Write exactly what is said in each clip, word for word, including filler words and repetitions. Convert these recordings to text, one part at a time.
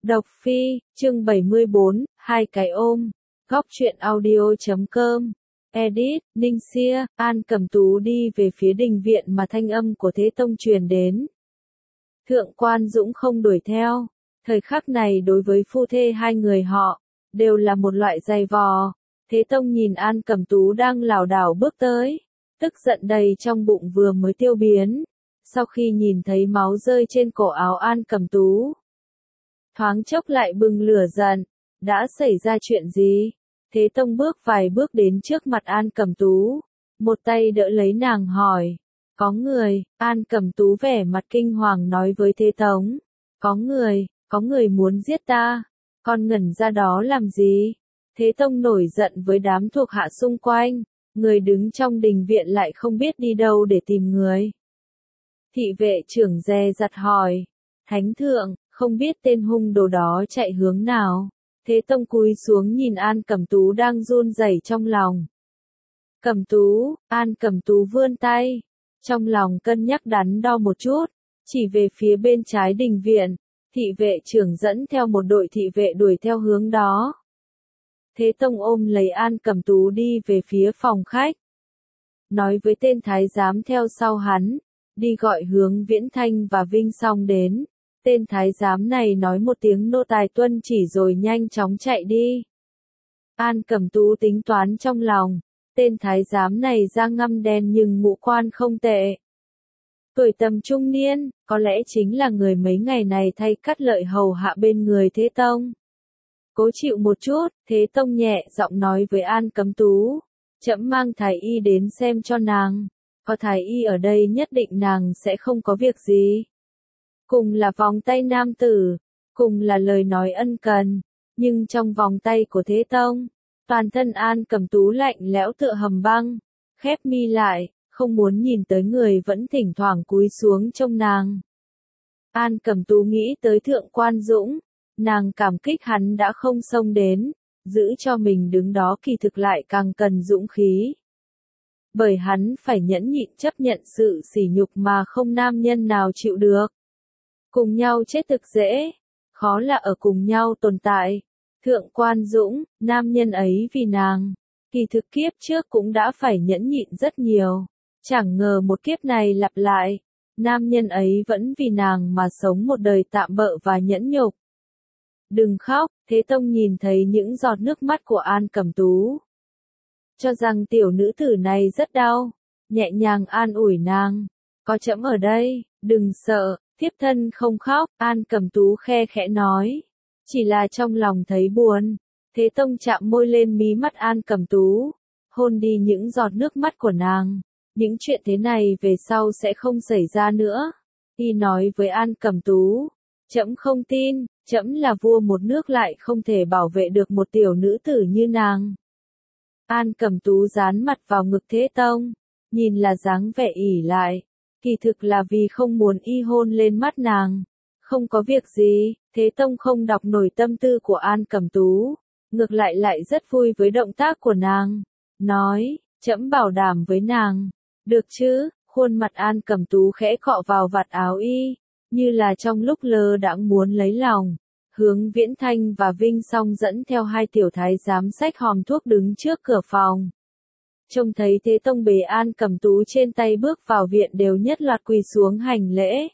Độc Phi, chương bảy mươi bốn, hai cái ôm. Góc truyện audio chấm com. Edit, Ninh Xia, An Cẩm Tú đi về phía đình viện mà thanh âm của Thế Tông truyền đến. Thượng Quan Dũng không đuổi theo. Thời khắc này đối với phu thê hai người họ, đều là một loại dày vò. Thế Tông nhìn An Cẩm Tú đang lảo đảo bước tới, tức giận đầy trong bụng vừa mới tiêu biến. Sau khi nhìn thấy máu rơi trên cổ áo An Cẩm Tú, thoáng chốc lại bừng lửa giận. Đã xảy ra chuyện gì? Thế Tông bước vài bước đến trước mặt An Cẩm Tú, một tay đỡ lấy nàng hỏi. Có người, An Cẩm Tú vẻ mặt kinh hoàng nói với Thế Tông. Có người, có người muốn giết ta. Con ngẩn ra đó làm gì? Thế Tông nổi giận với đám thuộc hạ xung quanh. Người đứng trong đình viện lại không biết đi đâu để tìm người. Thị vệ trưởng dè dặt hỏi. Thánh thượng, không biết tên hung đồ đó chạy hướng nào. Thế Tông cúi xuống nhìn An Cẩm Tú đang run rẩy trong lòng. Cẩm Tú, An Cẩm Tú vươn tay, trong lòng cân nhắc đắn đo một chút, chỉ về phía bên trái đình viện. Thị vệ trưởng dẫn theo một đội thị vệ đuổi theo hướng đó. Thế Tông ôm lấy An Cẩm Tú đi về phía phòng khách. Nói với tên thái giám theo sau hắn, đi gọi Hướng Viễn Thanh và Vinh Song đến. Tên thái giám này nói một tiếng nô tài tuân chỉ rồi nhanh chóng chạy đi. An Cẩm Tú tính toán trong lòng, tên thái giám này da ngăm đen nhưng ngũ quan không tệ. Tuổi tầm trung niên, có lẽ chính là người mấy ngày này thay cắt lợi hầu hạ bên người Thế Tông. Cố chịu một chút, Thế Tông nhẹ giọng nói với An Cẩm Tú. Trẫm mang thái y đến xem cho nàng. Có thái y ở đây nhất định nàng sẽ không có việc gì. Cùng là vòng tay nam tử, cùng là lời nói ân cần, nhưng trong vòng tay của Thế Tông, toàn thân An Cẩm Tú lạnh lẽo tựa hầm băng, khép mi lại, không muốn nhìn tới người vẫn thỉnh thoảng cúi xuống trông nàng. An Cẩm Tú nghĩ tới Thượng Quan Dũng, nàng cảm kích hắn đã không xông đến, giữ cho mình đứng đó kỳ thực lại càng cần dũng khí. Bởi hắn phải nhẫn nhịn chấp nhận sự sỉ nhục mà không nam nhân nào chịu được. Cùng nhau chết thực dễ, khó là ở cùng nhau tồn tại. Thượng Quan Dũng, nam nhân ấy vì nàng, kỳ thực kiếp trước cũng đã phải nhẫn nhịn rất nhiều. Chẳng ngờ một kiếp này lặp lại, nam nhân ấy vẫn vì nàng mà sống một đời tạm bợ và nhẫn nhục. Đừng khóc, Thế Tông nhìn thấy những giọt nước mắt của An Cẩm Tú. Cho rằng tiểu nữ tử này rất đau, nhẹ nhàng an ủi nàng. Có trẫm ở đây, đừng sợ. Thiếp thân không khóc, An Cẩm Tú khe khẽ nói. Chỉ là trong lòng thấy buồn. Thế Tông chạm môi lên mí mắt An Cẩm Tú, hôn đi những giọt nước mắt của nàng. Những chuyện thế này về sau sẽ không xảy ra nữa. Y nói với An Cẩm Tú. Trẫm không tin, trẫm là vua một nước lại không thể bảo vệ được một tiểu nữ tử như nàng. An Cẩm Tú dán mặt vào ngực Thế Tông, nhìn là dáng vẻ ỉ lại. Kỳ thực là vì không muốn y hôn lên mắt nàng. Không có việc gì, Thế Tông không đọc nổi tâm tư của An Cẩm Tú. Ngược lại lại rất vui với động tác của nàng. Nói, trẫm bảo đảm với nàng. Được chứ, khuôn mặt An Cẩm Tú khẽ cọ vào vạt áo y. Như là trong lúc lơ đãng muốn lấy lòng. Hướng Viễn Thanh và Vinh Song dẫn theo hai tiểu thái giám xách hòm thuốc đứng trước cửa phòng. Trông thấy Thế Tông bế An Cẩm Tú trên tay bước vào viện đều nhất loạt quỳ xuống hành lễ.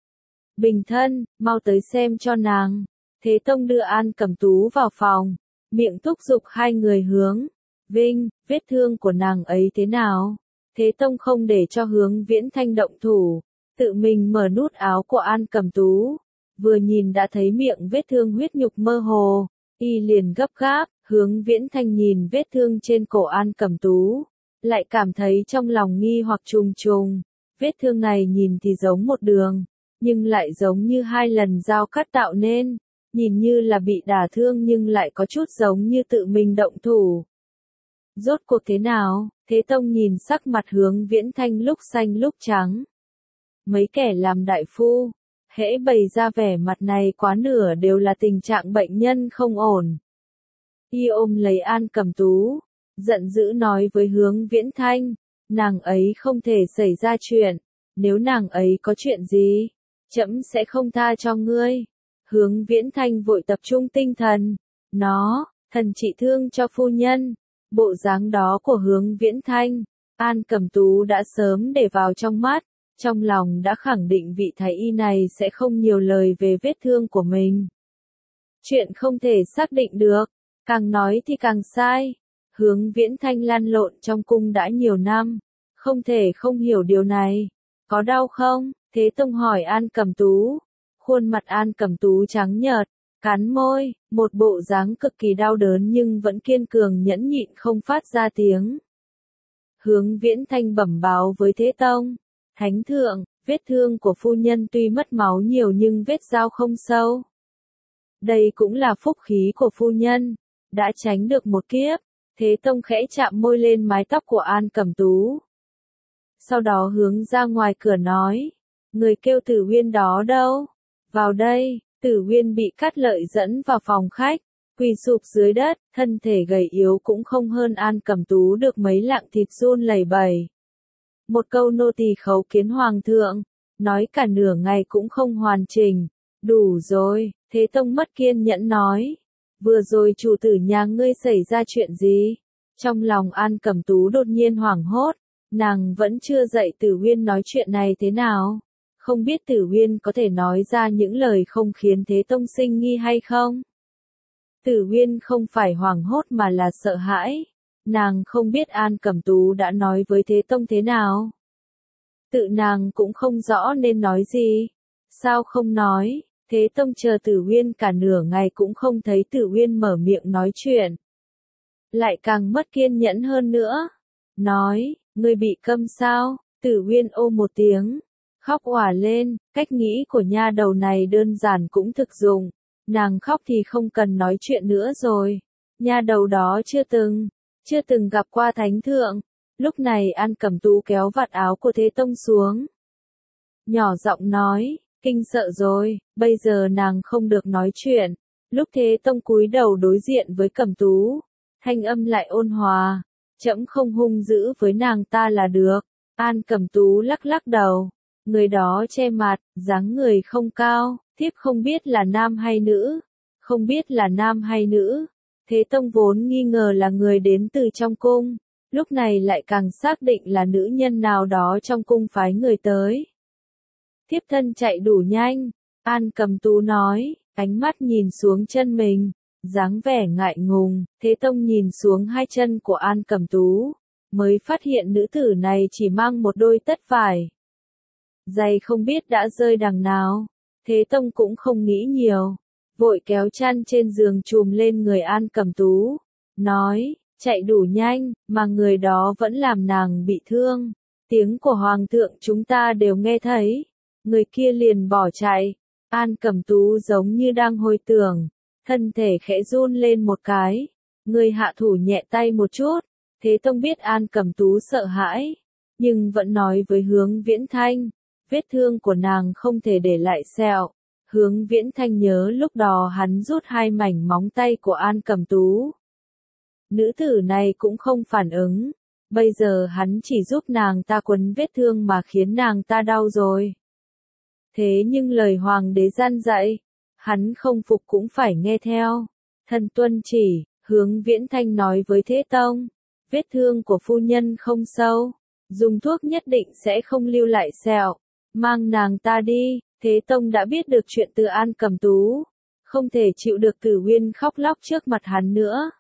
Bình thân, mau tới xem cho nàng. Thế Tông đưa An Cẩm Tú vào phòng, miệng thúc giục hai người Hướng. Vinh, vết thương của nàng ấy thế nào? Thế Tông không để cho Hướng Viễn Thanh động thủ, tự mình mở nút áo của An Cẩm Tú. Vừa nhìn đã thấy miệng vết thương huyết nhục mơ hồ, y liền gấp gáp. Hướng Viễn Thanh nhìn vết thương trên cổ An Cẩm Tú, lại cảm thấy trong lòng nghi hoặc trùng trùng. Vết thương này nhìn thì giống một đường, nhưng lại giống như hai lần dao cắt tạo nên. Nhìn như là bị đả thương nhưng lại có chút giống như tự mình động thủ. Rốt cuộc thế nào? Thế Tông nhìn sắc mặt Hướng Viễn Thanh lúc xanh lúc trắng. Mấy kẻ làm đại phu, hễ bày ra vẻ mặt này quá nửa đều là tình trạng bệnh nhân không ổn. Y ôm lấy An Cẩm Tú, giận dữ nói với Hướng Viễn Thanh, nàng ấy không thể xảy ra chuyện, nếu nàng ấy có chuyện gì, trẫm sẽ không tha cho ngươi. Hướng Viễn Thanh vội tập trung tinh thần. Nó, thần trị thương cho phu nhân. Bộ dáng đó của Hướng Viễn Thanh, An Cẩm Tú đã sớm để vào trong mắt, trong lòng đã khẳng định vị thái y này sẽ không nhiều lời về vết thương của mình. Chuyện không thể xác định được, càng nói thì càng sai. Hướng Viễn Thanh lăn lộn trong cung đã nhiều năm, không thể không hiểu điều này. Có đau không? Thế Tông hỏi An Cẩm Tú. Khuôn mặt An Cẩm Tú trắng nhợt, cắn môi, một bộ dáng cực kỳ đau đớn nhưng vẫn kiên cường nhẫn nhịn không phát ra tiếng. Hướng Viễn Thanh bẩm báo với Thế Tông. Thánh thượng, vết thương của phu nhân tuy mất máu nhiều nhưng vết dao không sâu. Đây cũng là phúc khí của phu nhân, đã tránh được một kiếp. Thế Tông khẽ chạm môi lên mái tóc của An Cẩm Tú. Sau đó hướng ra ngoài cửa nói, người kêu Tử Uyên đó đâu? Vào đây. Tử Uyên bị Cát Lợi dẫn vào phòng khách, quỳ sụp dưới đất, thân thể gầy yếu cũng không hơn An Cẩm Tú được mấy lạng thịt run lẩy bẩy. Một câu nô tỳ khấu kiến hoàng thượng, nói cả nửa ngày cũng không hoàn chỉnh. Đủ rồi, Thế Tông mất kiên nhẫn nói. Vừa rồi chủ tử nhà ngươi xảy ra chuyện gì? Trong lòng An Cẩm Tú đột nhiên hoảng hốt, nàng vẫn chưa dạy Tử Uyên nói chuyện này thế nào. Không biết Tử Uyên có thể nói ra những lời không khiến Thế Tông sinh nghi hay không? Tử Uyên không phải hoảng hốt mà là sợ hãi. Nàng không biết An Cẩm Tú đã nói với Thế Tông thế nào. Tự nàng cũng không rõ nên nói gì. Sao không nói? Thế Tông chờ Tử Uyên cả nửa ngày cũng không thấy Tử Uyên mở miệng nói chuyện. Lại càng mất kiên nhẫn hơn nữa. Nói, ngươi bị câm sao? Tử Uyên ô một tiếng. Khóc òa lên, cách nghĩ của nha đầu này đơn giản cũng thực dụng. Nàng khóc thì không cần nói chuyện nữa rồi. Nha đầu đó chưa từng, chưa từng gặp qua thánh thượng. Lúc này An Cẩm Tú kéo vạt áo của Thế Tông xuống. Nhỏ giọng nói, kinh sợ rồi, bây giờ nàng không được nói chuyện. Lúc Thế Tông cúi đầu đối diện với Cẩm Tú, thanh âm lại ôn hòa. Trẫm không hung dữ với nàng ta là được. An Cẩm Tú lắc lắc đầu. Người đó che mặt, dáng người không cao, thiếp không biết là nam hay nữ. Không biết là nam hay nữ. Thế Tông vốn nghi ngờ là người đến từ trong cung, lúc này lại càng xác định là nữ nhân nào đó trong cung phái người tới. Thiếp thân chạy đủ nhanh, An Cẩm Tú nói, ánh mắt nhìn xuống chân mình, dáng vẻ ngại ngùng. Thế Tông nhìn xuống hai chân của An Cẩm Tú, mới phát hiện nữ tử này chỉ mang một đôi tất vải. Giày không biết đã rơi đằng nào. Thế Tông cũng không nghĩ nhiều, vội kéo chăn trên giường trùm lên người An Cẩm Tú, nói, chạy đủ nhanh, mà người đó vẫn làm nàng bị thương. Tiếng của hoàng thượng chúng ta đều nghe thấy. Người kia liền bỏ chạy. An Cẩm Tú giống như đang hồi tưởng, thân thể khẽ run lên một cái. Người hạ thủ nhẹ tay một chút. Thế Tông biết An Cẩm Tú sợ hãi, nhưng vẫn nói với Hướng Viễn Thanh, vết thương của nàng không thể để lại sẹo. Hướng Viễn Thanh nhớ lúc đó hắn rút hai mảnh móng tay của An Cẩm Tú. Nữ tử này cũng không phản ứng. Bây giờ hắn chỉ giúp nàng ta quấn vết thương mà khiến nàng ta đau rồi. Thế nhưng lời hoàng đế gian dạy, hắn không phục cũng phải nghe theo. Thần tuân chỉ, Hướng Viễn Thanh nói với Thế Tông, vết thương của phu nhân không sâu, dùng thuốc nhất định sẽ không lưu lại sẹo. Mang nàng ta đi. Thế Tông đã biết được chuyện từ An Cẩm Tú, không thể chịu được Tử Uyên khóc lóc trước mặt hắn nữa.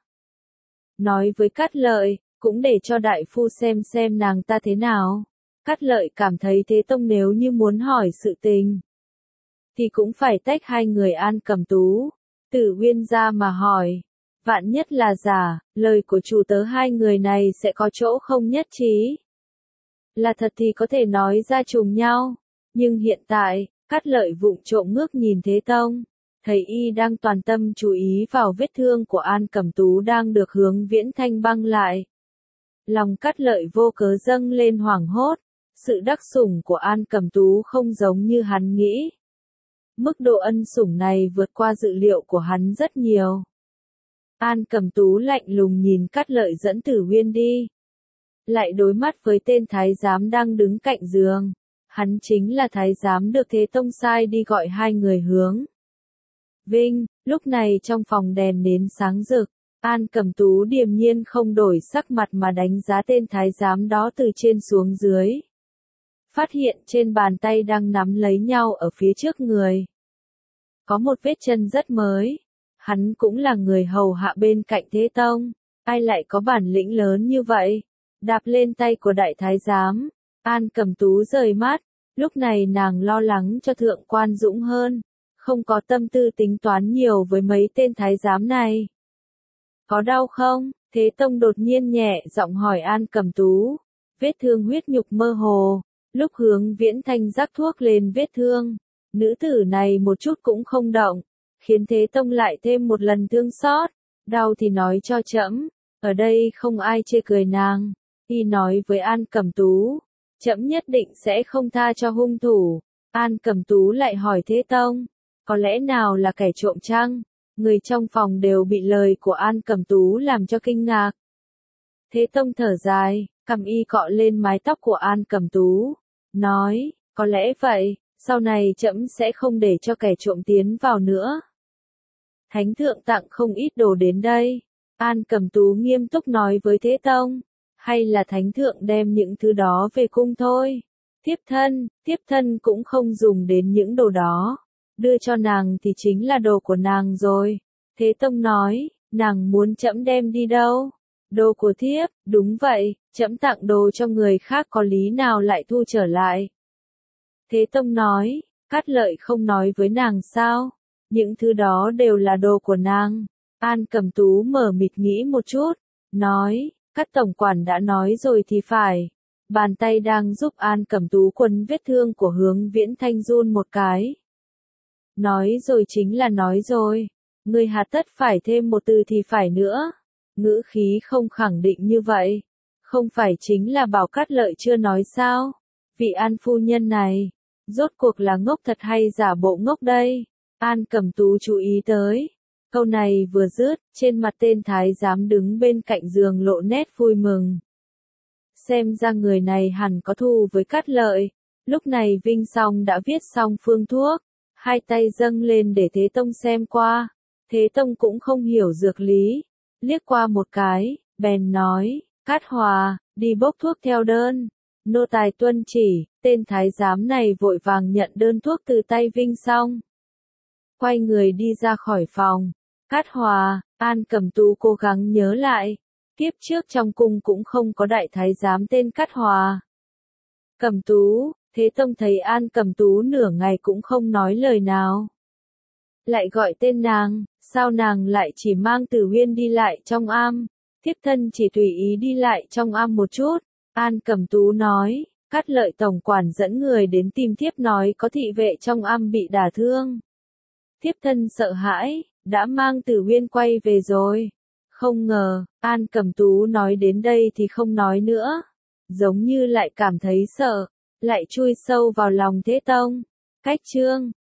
Nói với Cát Lợi, cũng để cho đại phu xem xem nàng ta thế nào. Cát Lợi cảm thấy Thế Tông nếu như muốn hỏi sự tình, thì cũng phải tách hai người An Cẩm Tú, Tử Uyên ra mà hỏi. Vạn nhất là giả, lời của chủ tớ hai người này sẽ có chỗ không nhất trí. Là thật thì có thể nói ra trùng nhau. Nhưng hiện tại, Cát Lợi vụng trộm ngước nhìn Thế Tông, thấy y đang toàn tâm chú ý vào vết thương của An Cẩm Tú đang được Hướng Viễn Thanh băng lại. Lòng Cát Lợi vô cớ dâng lên hoảng hốt, sự đắc sủng của An Cẩm Tú không giống như hắn nghĩ. Mức độ ân sủng này vượt qua dự liệu của hắn rất nhiều. An Cẩm Tú lạnh lùng nhìn Cát Lợi dẫn Tử Uyên đi. Lại đối mắt với tên thái giám đang đứng cạnh giường. Hắn chính là thái giám được Thế Tông sai đi gọi hai người Hướng Vinh, lúc này trong phòng đèn nến sáng rực, An Cẩm Tú điềm nhiên không đổi sắc mặt mà đánh giá tên thái giám đó từ trên xuống dưới. Phát hiện trên bàn tay đang nắm lấy nhau ở phía trước người. Có một vết chân rất mới. Hắn cũng là người hầu hạ bên cạnh Thế Tông. Ai lại có bản lĩnh lớn như vậy? Đạp lên tay của đại thái giám. An Cẩm Tú rời mắt. Lúc này nàng lo lắng cho thượng quan Dũng hơn. Không có tâm tư tính toán nhiều với mấy tên thái giám này. Có đau không? Thế Tông đột nhiên nhẹ giọng hỏi An Cẩm Tú. Vết thương huyết nhục mơ hồ. Lúc Hướng Viễn Thanh rắc thuốc lên vết thương. Nữ tử này một chút cũng không động. Khiến Thế Tông lại thêm một lần thương xót. Đau thì nói cho trẫm. Ở đây không ai chê cười nàng. Y nói với An Cẩm Tú. Trẫm nhất định sẽ không tha cho hung thủ. An Cẩm Tú lại hỏi Thế Tông. Có lẽ nào là kẻ trộm chăng? Người trong phòng đều bị lời của An Cẩm Tú làm cho kinh ngạc. Thế Tông thở dài, cầm y cọ lên mái tóc của An Cẩm Tú. Nói, có lẽ vậy, sau này trẫm sẽ không để cho kẻ trộm tiến vào nữa. Thánh thượng tặng không ít đồ đến đây. An Cẩm Tú nghiêm túc nói với Thế Tông. Hay là thánh thượng đem những thứ đó về cung thôi. Tiếp thân, tiếp thân cũng không dùng đến những đồ đó. Đưa cho nàng thì chính là đồ của nàng rồi. Thế Tông nói, nàng muốn trẫm đem đi đâu? Đồ của thiếp, đúng vậy, trẫm tặng đồ cho người khác có lý nào lại thu trở lại. Thế Tông nói, Cát Lợi không nói với nàng sao? Những thứ đó đều là đồ của nàng. An Cẩm Tú mở mịt nghĩ một chút, nói, Cát tổng quản đã nói rồi thì phải. Bàn tay đang giúp An Cẩm Tú quấn vết thương của Hướng Viễn Thanh run một cái. Nói rồi chính là nói rồi. Người hà tất phải thêm một từ thì phải nữa. Ngữ khí không khẳng định như vậy. Không phải chính là bảo Cát Lợi chưa nói sao? Vị An phu nhân này, rốt cuộc là ngốc thật hay giả bộ ngốc đây? An Cẩm Tú chú ý tới. Câu này vừa dứt, trên mặt tên thái giám đứng bên cạnh giường lộ nét vui mừng. Xem ra người này hẳn có thù với Cát Lợi. Lúc này Vinh Song đã viết xong phương thuốc. Hai tay dâng lên để Thế Tông xem qua. Thế Tông cũng không hiểu dược lý. Liếc qua một cái, bèn nói, Cát Hòa, đi bốc thuốc theo đơn. Nô tài tuân chỉ, tên thái giám này vội vàng nhận đơn thuốc từ tay Vinh Song. Quay người đi ra khỏi phòng. Cát Hòa, An Cẩm Tú cố gắng nhớ lại. Kiếp trước trong cung cũng không có đại thái giám tên Cát Hòa. Cẩm Tú, Thế Tông thấy An Cẩm Tú nửa ngày cũng không nói lời nào. Lại gọi tên nàng, sao nàng lại chỉ mang Tử Huyên đi lại trong am, thiếp thân chỉ tùy ý đi lại trong am một chút. An Cẩm Tú nói, Cát Lợi tổng quản dẫn người đến tìm thiếp nói có thị vệ trong am bị đả thương. Thiếp thân sợ hãi, đã mang Tử Huyên quay về rồi. Không ngờ, An Cẩm Tú nói đến đây thì không nói nữa. Giống như lại cảm thấy sợ, lại chui sâu vào lòng Thế Tông. Cách chương